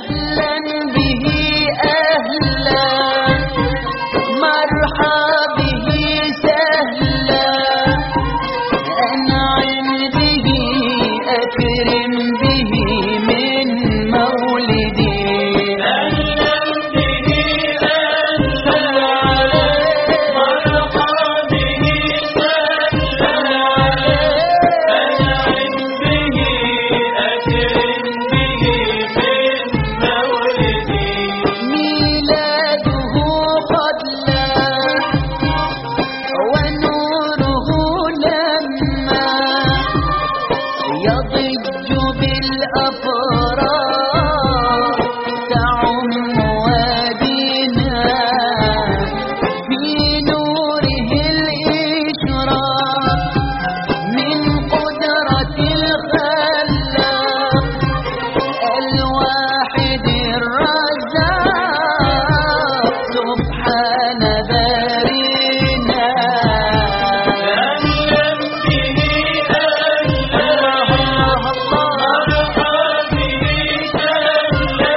أهلا به أهلا مرحبا به سهلا أنعم به أكرم به من مولدي أهلا به أهلا مرحبا به سهلا أنعم به أكرم به من مولدي ميلاده قد لاح ونوره لما يضج بالأفراح تعم وادينا في نوره الإشراق من قدرة الخلاق الواحد الرزاق سبحان بارينا أهلا به أهلا مرحبا به سهلا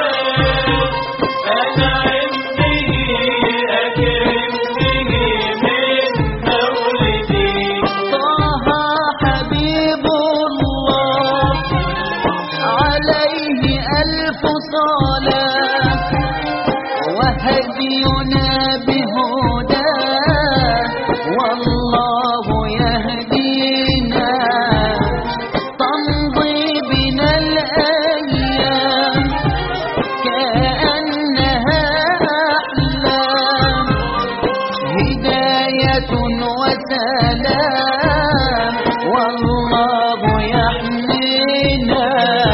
أنعم به أكرم به من مولدي طه حبيب الله عليه ألف صلاة وهدينا بهداه والله يهدينا تمضي بنا الأيام كأنها أحلام هداية وسلام والله يحمينا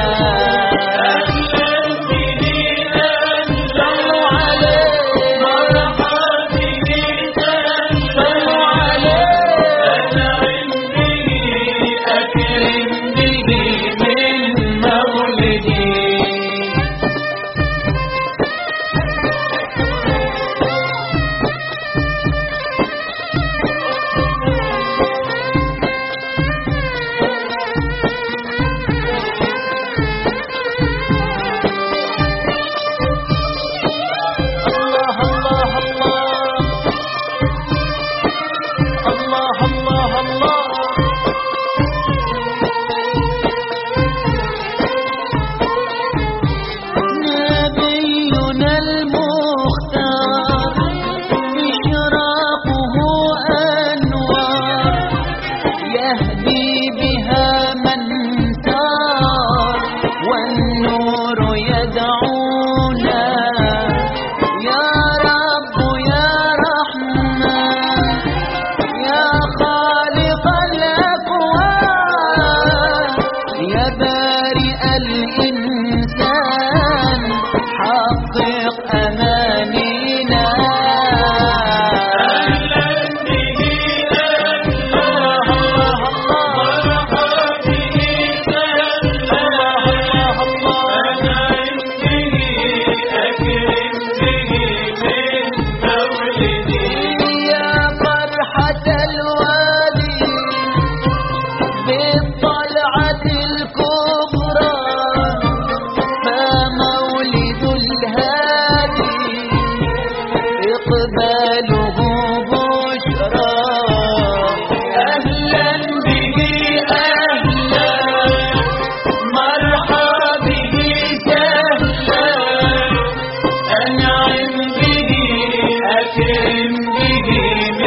أهلا به أهلا صلوا عليه مرحبا به سهلا صلوا عليه أنعم به أكرم به من مولدي الله الله الله الله الله الله نبينا المختار إشراقه أنوار يهدي بها من سار والنور يدعونا يا رب يا رحمن يا خالق الأكوان يا بارئ الإنسان حقق أمانينا أهلا به أهلا مرحبا به سهلا أنعم به أكرم به من مولدي يا فرحة الوادي بالطلعة الكبرى فمولد الهادي إقباله بشرى أهلا به أهلا مرحبا به سهلا أنعم به أكرم به